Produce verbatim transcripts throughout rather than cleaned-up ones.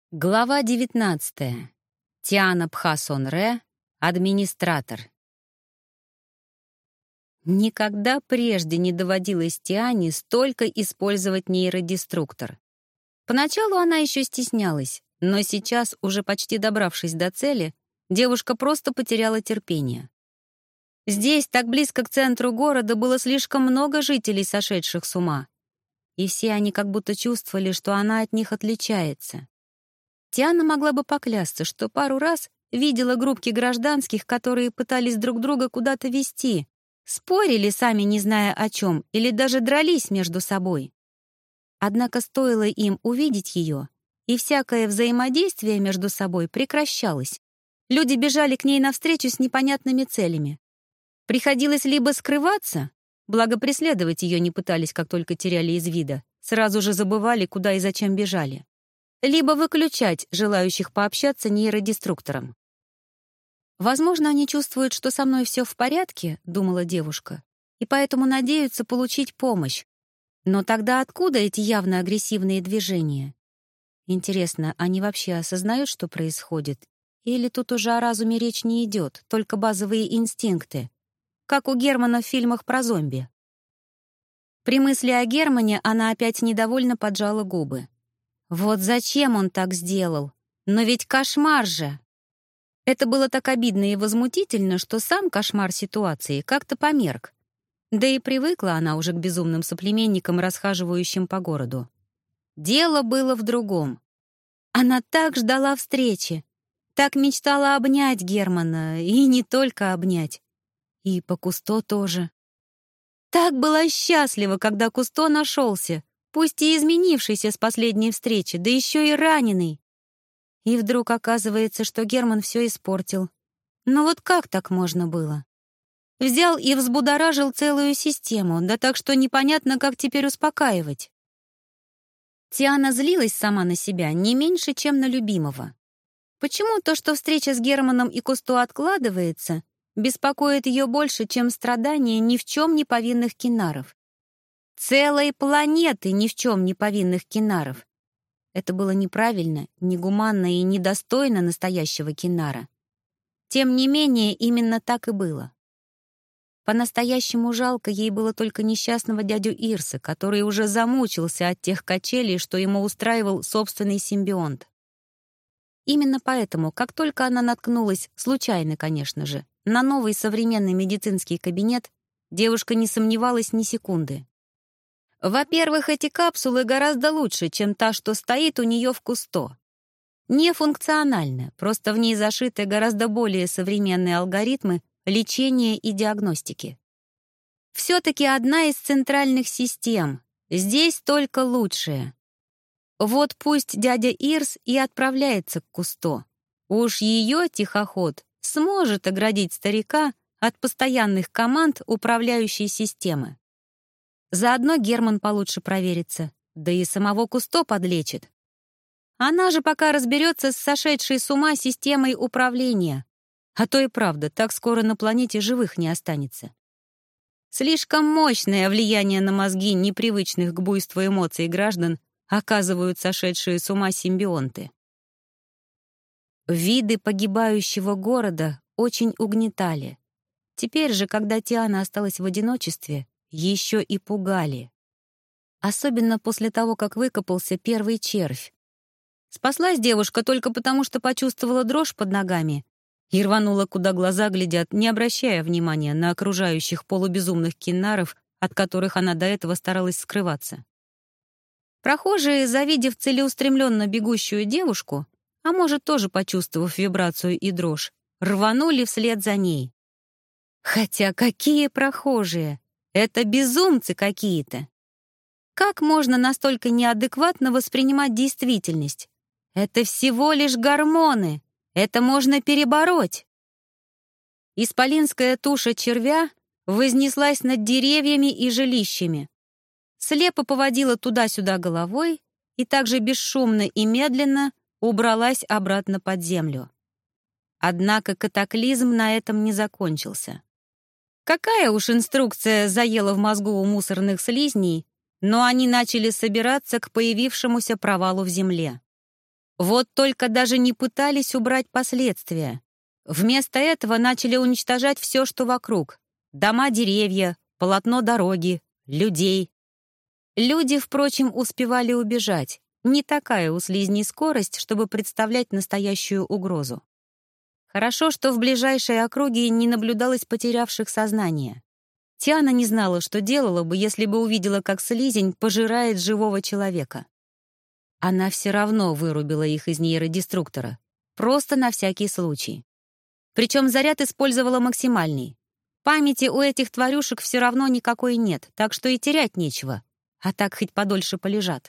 Глава девятнадцатая. Тиана Пхасонре, администратор. Никогда прежде не доводилось Тиане столько использовать нейродеструктор. Поначалу она еще стеснялась, но сейчас, уже почти добравшись до цели, девушка просто потеряла терпение. Здесь, так близко к центру города, было слишком много жителей, сошедших с ума. И все они как будто чувствовали, что она от них отличается. Тиана могла бы поклясться, что пару раз видела группки гражданских, которые пытались друг друга куда-то вести, спорили, сами не зная о чем, или даже дрались между собой. Однако стоило им увидеть ее, и всякое взаимодействие между собой прекращалось. Люди бежали к ней навстречу с непонятными целями. Приходилось либо скрываться, благо преследовать ее не пытались, как только теряли из вида, сразу же забывали, куда и зачем бежали, либо выключать желающих пообщаться нейродеструктором. «Возможно, они чувствуют, что со мной все в порядке», — думала девушка, «и поэтому надеются получить помощь. Но тогда откуда эти явно агрессивные движения? Интересно, они вообще осознают, что происходит? Или тут уже о разуме речь не идет, только базовые инстинкты, как у Германа в фильмах про зомби?» При мысли о Германе она опять недовольно поджала губы. Вот зачем он так сделал? Но ведь кошмар же! Это было так обидно и возмутительно, что сам кошмар ситуации как-то померк. Да и привыкла она уже к безумным соплеменникам, расхаживающим по городу. Дело было в другом. Она так ждала встречи, так мечтала обнять Германа, и не только обнять. И по Кусто тоже. Так была счастлива, когда Кусто нашелся, пусть и изменившийся с последней встречи, да еще и раненый. И вдруг оказывается, что Герман все испортил. Но вот как так можно было? Взял и взбудоражил целую систему, да так что непонятно, как теперь успокаивать. Тиана злилась сама на себя не меньше, чем на любимого. Почему то, что встреча с Германом и Кусто откладывается, беспокоит ее больше, чем страдания ни в чем не повинных кинаров? Целой планеты ни в чем не повинных кинаров. Это было неправильно, негуманно и недостойно настоящего кинара. Тем не менее, именно так и было. По-настоящему жалко ей было только несчастного дядю Ирса, который уже замучился от тех качелей, что ему устраивал собственный симбионт. Именно поэтому, как только она наткнулась, случайно, конечно же, на новый современный медицинский кабинет, девушка не сомневалась ни секунды. Во-первых, эти капсулы гораздо лучше, чем та, что стоит у нее в Кусто. Не функциональна, просто в ней зашиты гораздо более современные алгоритмы лечения и диагностики. Все-таки одна из центральных систем. Здесь только лучшее. Вот пусть дядя Ирс и отправляется к Кусто. Уж ее тихоход сможет оградить старика от постоянных команд управляющей системы. Заодно Герман получше проверится, да и самого Кусто подлечит. Она же пока разберется с сошедшей с ума системой управления. А то и правда, так скоро на планете живых не останется. Слишком мощное влияние на мозги непривычных к буйству эмоций граждан оказывают сошедшие с ума симбионты. Виды погибающего города очень угнетали. Теперь же, когда Тиана осталась в одиночестве, еще и пугали. Особенно после того, как выкопался первый червь. Спаслась девушка только потому, что почувствовала дрожь под ногами и рванула, куда глаза глядят, не обращая внимания на окружающих полубезумных кинаров, от которых она до этого старалась скрываться. Прохожие, завидев целеустремленно бегущую девушку, а может, тоже почувствовав вибрацию и дрожь, рванули вслед за ней. Хотя какие прохожие! Это безумцы какие-то! Как можно настолько неадекватно воспринимать действительность? Это всего лишь гормоны! Это можно перебороть! Исполинская туша червя вознеслась над деревьями и жилищами, слепо поводила туда-сюда головой и также бесшумно и медленно убралась обратно под землю. Однако катаклизм на этом не закончился. Какая уж инструкция заела в мозгу у мусорных слизней, но они начали собираться к появившемуся провалу в земле. Вот только даже не пытались убрать последствия. Вместо этого начали уничтожать все, что вокруг. Дома, деревья, полотно дороги, людей. Люди, впрочем, успевали убежать. Не такая у слизней скорость, чтобы представлять настоящую угрозу. Хорошо, что в ближайшей округе не наблюдалось потерявших сознание. Тиана не знала, что делала бы, если бы увидела, как слизень пожирает живого человека. Она все равно вырубила их из нейродеструктора. Просто на всякий случай. Причем заряд использовала максимальный. Памяти у этих тварюшек все равно никакой нет, так что и терять нечего. А так хоть подольше полежат.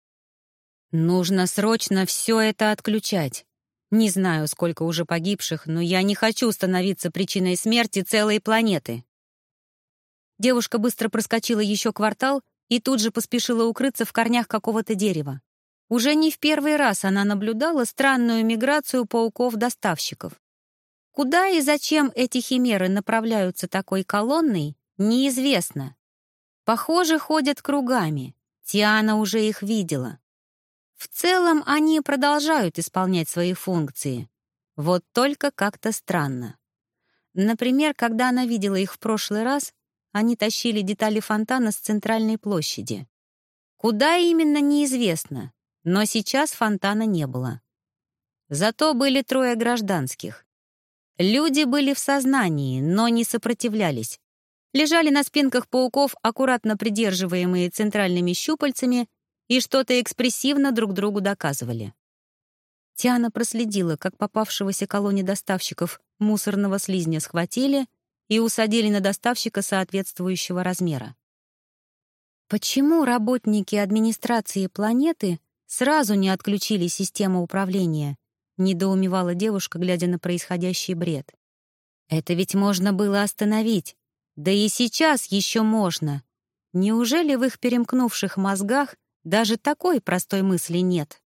Нужно срочно все это отключать. Не знаю, сколько уже погибших, но я не хочу становиться причиной смерти целой планеты. Девушка быстро проскочила еще квартал и тут же поспешила укрыться в корнях какого-то дерева. Уже не в первый раз она наблюдала странную миграцию пауков-доставщиков. Куда и зачем эти химеры направляются такой колонной, неизвестно. Похоже, ходят кругами. Тиана уже их видела. В целом они продолжают исполнять свои функции. Вот только как-то странно. Например, когда она видела их в прошлый раз, они тащили детали фонтана с центральной площади. Куда именно, неизвестно, но сейчас фонтана не было. Зато были трое гражданских. Люди были в сознании, но не сопротивлялись. Лежали на спинках пауков, аккуратно придерживаемые центральными щупальцами, и что-то экспрессивно друг другу доказывали. Тиана проследила, как попавшегося колонне доставщиков мусорного слизня схватили и усадили на доставщика соответствующего размера. Почему работники администрации планеты сразу не отключили систему управления? Недоумевала девушка, глядя на происходящий бред. Это ведь можно было остановить. Да и сейчас еще можно. Неужели в их перемкнувших мозгах даже такой простой мысли нет?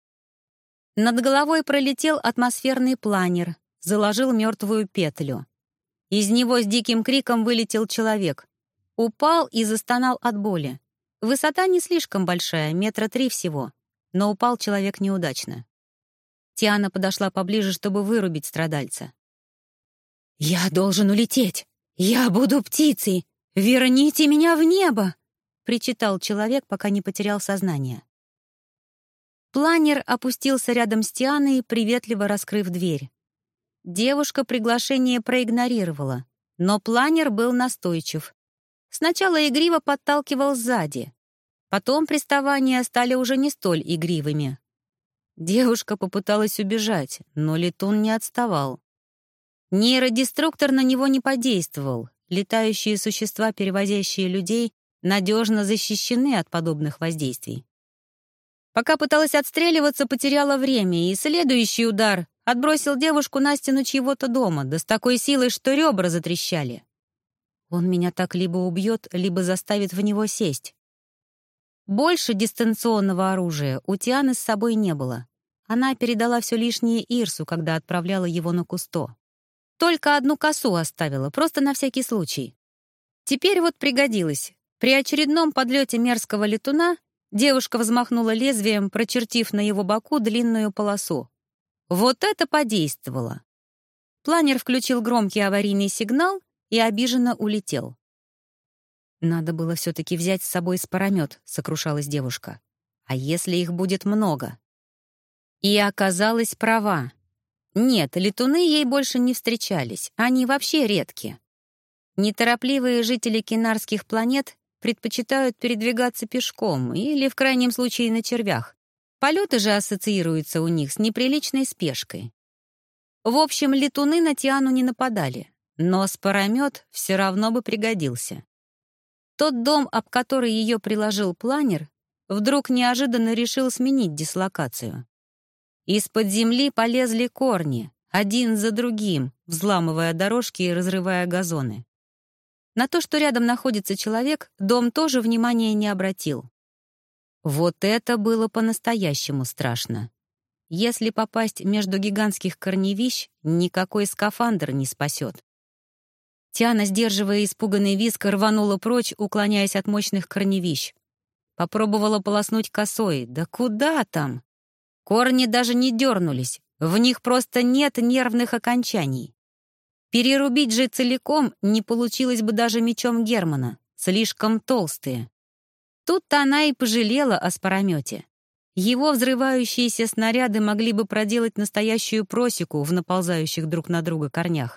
Над головой пролетел атмосферный планер, заложил мертвую петлю. Из него с диким криком вылетел человек. Упал и застонал от боли. Высота не слишком большая, метра три всего, но упал человек неудачно. Тиана подошла поближе, чтобы вырубить страдальца. «Я должен улететь! Я буду птицей! Верните меня в небо!» — причитал человек, пока не потерял сознание. Планер опустился рядом с Тианой, приветливо раскрыв дверь. Девушка приглашение проигнорировала, но планер был настойчив. Сначала игриво подталкивал сзади. Потом приставания стали уже не столь игривыми. Девушка попыталась убежать, но летун не отставал. Нейродеструктор на него не подействовал. Летающие существа, перевозящие людей, надежно защищены от подобных воздействий. Пока пыталась отстреливаться, потеряла время, и следующий удар отбросил девушку на стену чьего-то дома, да с такой силой, что ребра затрещали. Он меня так либо убьет, либо заставит в него сесть. Больше дистанционного оружия у Тианы с собой не было. Она передала все лишнее Ирсу, когда отправляла его на Кусто. Только одну косу оставила, просто на всякий случай. Теперь вот пригодилась. При очередном подлете мерзкого летуна девушка взмахнула лезвием, прочертив на его боку длинную полосу. Вот это подействовало. Планер включил громкий аварийный сигнал и обиженно улетел. «Надо было все-таки взять с собой спаромет», — сокрушалась девушка. «А если их будет много?» И оказалась права. Нет, летуны ей больше не встречались, они вообще редки. Неторопливые жители кинарских планет предпочитают передвигаться пешком или, в крайнем случае, на червях. Полеты же ассоциируются у них с неприличной спешкой. В общем, летуны на Тиану не нападали, но спаромет все равно бы пригодился. Тот дом, об который ее приложил планер, вдруг неожиданно решил сменить дислокацию. Из-под земли полезли корни, один за другим, взламывая дорожки и разрывая газоны. На то, что рядом находится человек, дом тоже внимания не обратил. Вот это было по-настоящему страшно. Если попасть между гигантских корневищ, никакой скафандр не спасет. Тиана, сдерживая испуганный визг, рванула прочь, уклоняясь от мощных корневищ. Попробовала полоснуть косой. Да куда там? Корни даже не дернулись, в них просто нет нервных окончаний. Перерубить же целиком не получилось бы даже мечом Германа, слишком толстые. Тут-то она и пожалела о споромете. Его взрывающиеся снаряды могли бы проделать настоящую просеку в наползающих друг на друга корнях.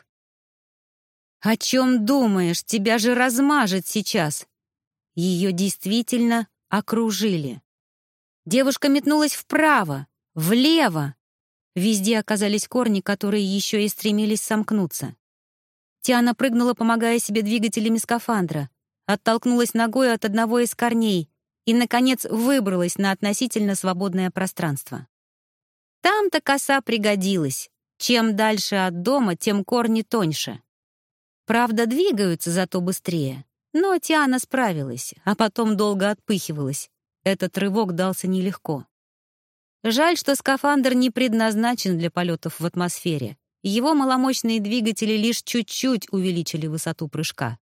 «О чем думаешь? Тебя же размажет сейчас!» Ее действительно окружили. Девушка метнулась вправо, влево. Везде оказались корни, которые еще и стремились сомкнуться. Тиана прыгнула, помогая себе двигателями скафандра, оттолкнулась ногой от одного из корней и, наконец, выбралась на относительно свободное пространство. Там-то коса пригодилась. Чем дальше от дома, тем корни тоньше. Правда, двигаются зато быстрее. Но Тиана справилась, а потом долго отпыхивалась. Этот рывок дался нелегко. Жаль, что скафандр не предназначен для полетов в атмосфере. Его маломощные двигатели лишь чуть-чуть увеличили высоту прыжка.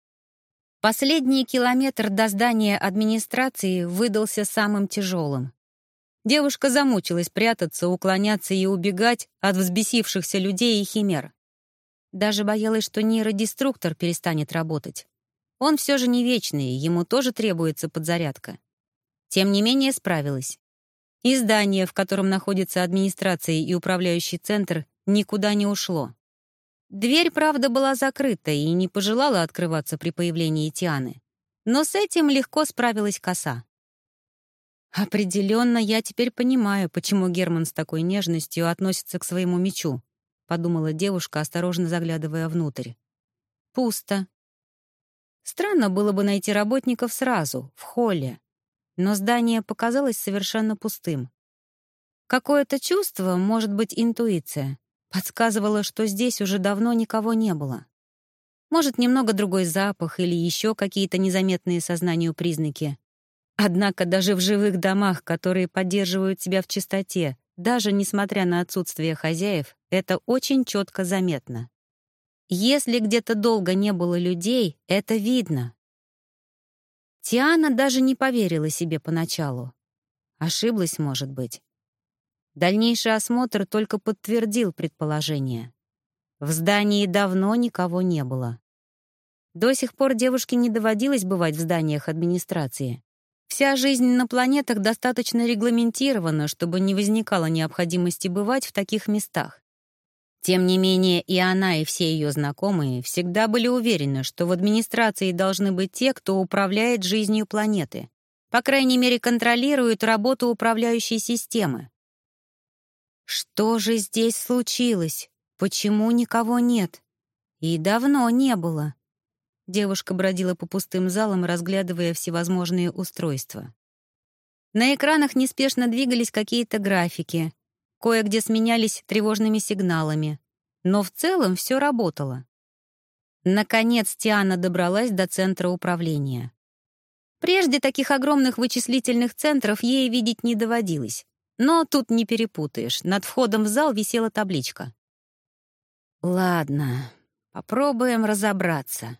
Последний километр до здания администрации выдался самым тяжелым. Девушка замучилась прятаться, уклоняться и убегать от взбесившихся людей и химер. Даже боялась, что нейродеструктор перестанет работать. Он все же не вечный, ему тоже требуется подзарядка. Тем не менее справилась. И здание, в котором находится администрация и управляющий центр, никуда не ушло. Дверь, правда, была закрыта и не пожелала открываться при появлении Тианы. Но с этим легко справилась коса. «Определенно, я теперь понимаю, почему Герман с такой нежностью относится к своему мечу», подумала девушка, осторожно заглядывая внутрь. Пусто. Странно было бы найти работников сразу, в холле, но здание показалось совершенно пустым. Какое-то чувство, может быть, интуиция, подсказывало, что здесь уже давно никого не было. Может, немного другой запах или еще какие-то незаметные сознанию признаки. Однако даже в живых домах, которые поддерживают себя в чистоте, даже несмотря на отсутствие хозяев, это очень четко заметно. Если где-то долго не было людей, это видно. Тиана даже не поверила себе поначалу. Ошиблась, может быть. Дальнейший осмотр только подтвердил предположение. В здании давно никого не было. До сих пор девушке не доводилось бывать в зданиях администрации. Вся жизнь на планетах достаточно регламентирована, чтобы не возникало необходимости бывать в таких местах. Тем не менее, и она, и все ее знакомые всегда были уверены, что в администрации должны быть те, кто управляет жизнью планеты. По крайней мере, контролирует работу управляющей системы. Что же здесь случилось? Почему никого нет? И давно не было. Девушка бродила по пустым залам, разглядывая всевозможные устройства. На экранах неспешно двигались какие-то графики, кое-где сменялись тревожными сигналами, но в целом все работало. Наконец Тиана добралась до центра управления. Прежде таких огромных вычислительных центров ей видеть не доводилось. Но тут не перепутаешь. Над входом в зал висела табличка. Ладно, попробуем разобраться.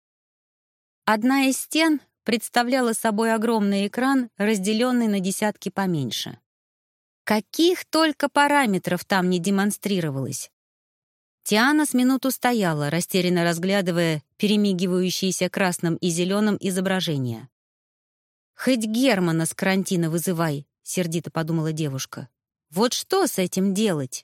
Одна из стен представляла собой огромный экран, разделенный на десятки поменьше. Каких только параметров там не демонстрировалось. Тиана с минуту стояла, растерянно разглядывая перемигивающиеся красным и зеленым изображения. «Хоть Германа с карантина вызывай», — сердито подумала девушка. «Вот что с этим делать?»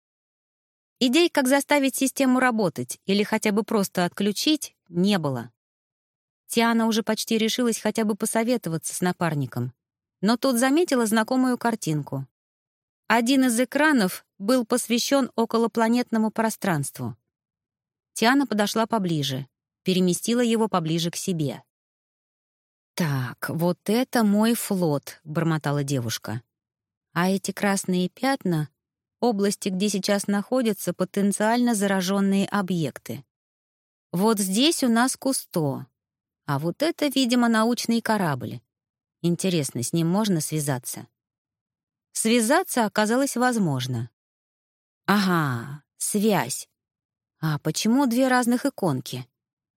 Идей, как заставить систему работать или хотя бы просто отключить, не было. Тиана уже почти решилась хотя бы посоветоваться с напарником, но тут заметила знакомую картинку. Один из экранов был посвящен околопланетному пространству. Тиана подошла поближе, переместила его поближе к себе. «Так, вот это мой флот», — бормотала девушка. «А эти красные пятна — области, где сейчас находятся потенциально зараженные объекты. Вот здесь у нас Кусто, а вот это, видимо, научный корабль. Интересно, с ним можно связаться?» Связаться оказалось возможно. Ага, связь. А почему две разных иконки?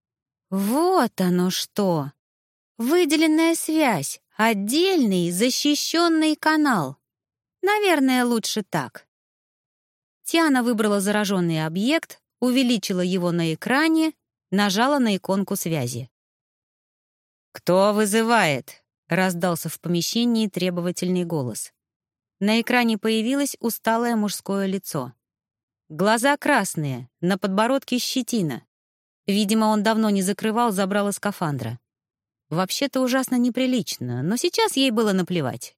Вот оно что! Выделенная связь, отдельный защищенный канал. Наверное, лучше так. Тиана выбрала зараженный объект, увеличила его на экране, нажала на иконку связи. «Кто вызывает?» — раздался в помещении требовательный голос. На экране появилось усталое мужское лицо. Глаза красные, на подбородке щетина. Видимо, он давно не закрывал забрало скафандра. Вообще-то ужасно неприлично, но сейчас ей было наплевать.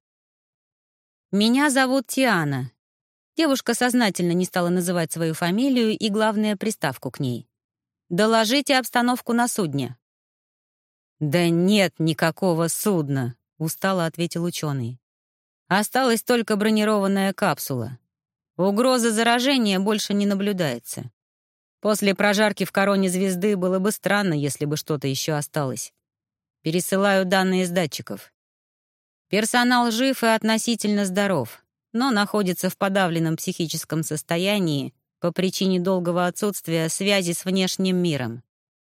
«Меня зовут Тиана». Девушка сознательно не стала называть свою фамилию и, главное, приставку к ней. «Доложите обстановку на судне». «Да нет никакого судна», — устало ответил ученый. «Осталась только бронированная капсула. Угрозы заражения больше не наблюдается. После прожарки в короне звезды было бы странно, если бы что-то еще осталось. Пересылаю данные с датчиков. Персонал жив и относительно здоров, но находится в подавленном психическом состоянии по причине долгого отсутствия связи с внешним миром.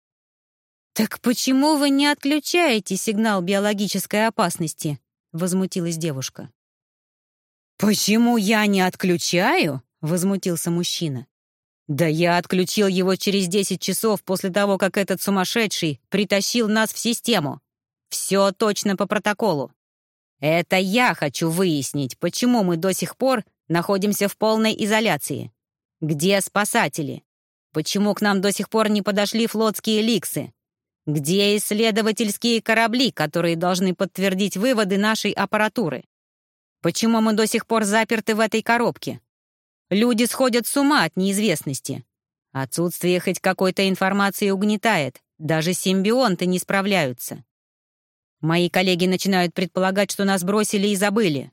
«Так почему вы не отключаете сигнал биологической опасности?» — возмутилась девушка. «Почему я не отключаю?» — возмутился мужчина. «Да я отключил его через десять часов после того, как этот сумасшедший притащил нас в систему. Все точно по протоколу. Это я хочу выяснить, почему мы до сих пор находимся в полной изоляции. Где спасатели? Почему к нам до сих пор не подошли флотские ликсы? Где исследовательские корабли, которые должны подтвердить выводы нашей аппаратуры? Почему мы до сих пор заперты в этой коробке? Люди сходят с ума от неизвестности. Отсутствие хоть какой-то информации угнетает. Даже симбионты не справляются. Мои коллеги начинают предполагать, что нас бросили и забыли».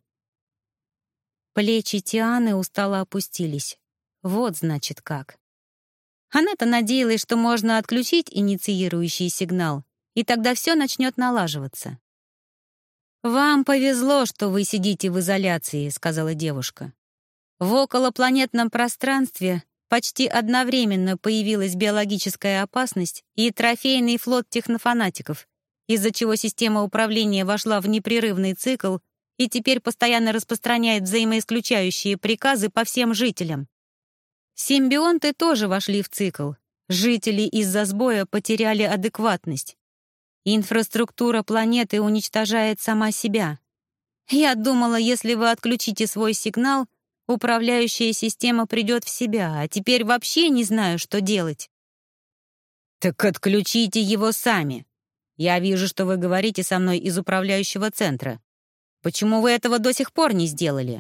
Плечи Тианы устало опустились. Вот значит как. Она-то надеялась, что можно отключить инициирующий сигнал, и тогда все начнет налаживаться. «Вам повезло, что вы сидите в изоляции», — сказала девушка. «В околопланетном пространстве почти одновременно появилась биологическая опасность и трофейный флот технофанатиков, из-за чего система управления вошла в непрерывный цикл и теперь постоянно распространяет взаимоисключающие приказы по всем жителям. Симбионты тоже вошли в цикл. Жители из-за сбоя потеряли адекватность. Инфраструктура планеты уничтожает сама себя. Я думала, если вы отключите свой сигнал, управляющая система придет в себя, а теперь вообще не знаю, что делать». «Так отключите его сами. Я вижу, что вы говорите со мной из управляющего центра. Почему вы этого до сих пор не сделали?»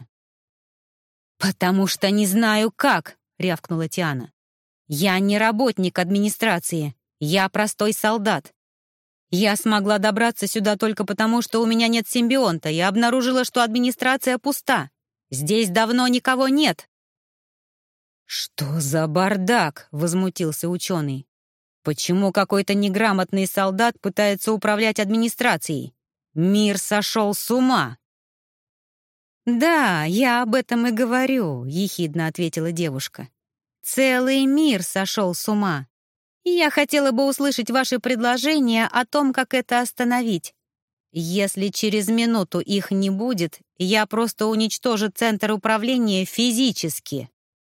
«Потому что не знаю, как», — рявкнула Тиана. «Я не работник администрации. Я простой солдат. Я смогла добраться сюда только потому, что у меня нет симбионта, и обнаружила, что администрация пуста. Здесь давно никого нет». «Что за бардак?» — возмутился ученый. «Почему какой-то неграмотный солдат пытается управлять администрацией? Мир сошел с ума!» «Да, я об этом и говорю», — ехидно ответила девушка. «Целый мир сошел с ума. И я хотела бы услышать ваши предложения о том, как это остановить. Если через минуту их не будет, я просто уничтожу центр управления физически».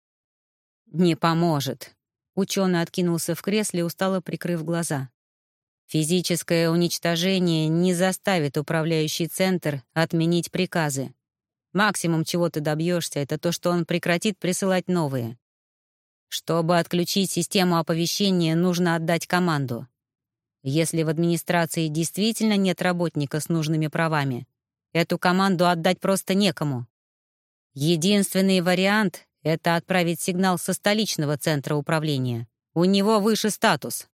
«Не поможет». Ученый откинулся в кресле, устало прикрыв глаза. «Физическое уничтожение не заставит управляющий центр отменить приказы. Максимум, чего ты добьешься, это то, что он прекратит присылать новые. Чтобы отключить систему оповещения, нужно отдать команду. Если в администрации действительно нет работника с нужными правами, эту команду отдать просто некому. Единственный вариант — это отправить сигнал со столичного центра управления. У него выше статус».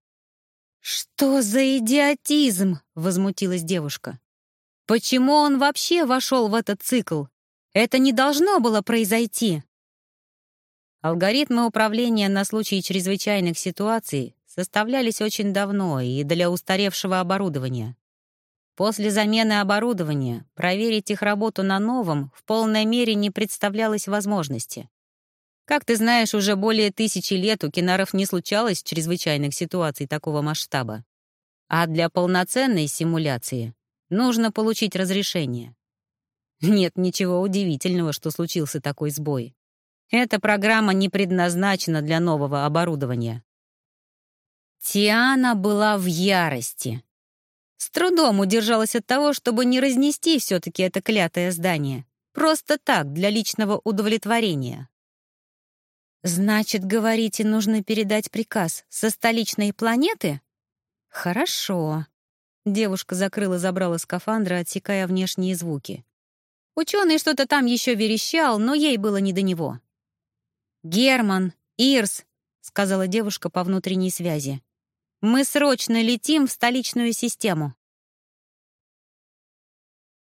«Что за идиотизм?» — возмутилась девушка. «Почему он вообще вошел в этот цикл? Это не должно было произойти». Алгоритмы управления на случай чрезвычайных ситуаций составлялись очень давно и для устаревшего оборудования. После замены оборудования проверить их работу на новом в полной мере не представлялось возможности. Как ты знаешь, уже более тысячи лет у кинаров не случалось чрезвычайных ситуаций такого масштаба. А для полноценной симуляции нужно получить разрешение. Нет ничего удивительного, что случился такой сбой. Эта программа не предназначена для нового оборудования. Тиана была в ярости. С трудом удержалась от того, чтобы не разнести все-таки это клятое здание. Просто так, для личного удовлетворения. «Значит, говорите, нужно передать приказ со столичной планеты?» «Хорошо». Девушка закрыла забрала скафандра, отсекая внешние звуки. Ученый что-то там еще верещал, но ей было не до него. «Герман, Ирс», — сказала девушка по внутренней связи, «мы срочно летим в столичную систему».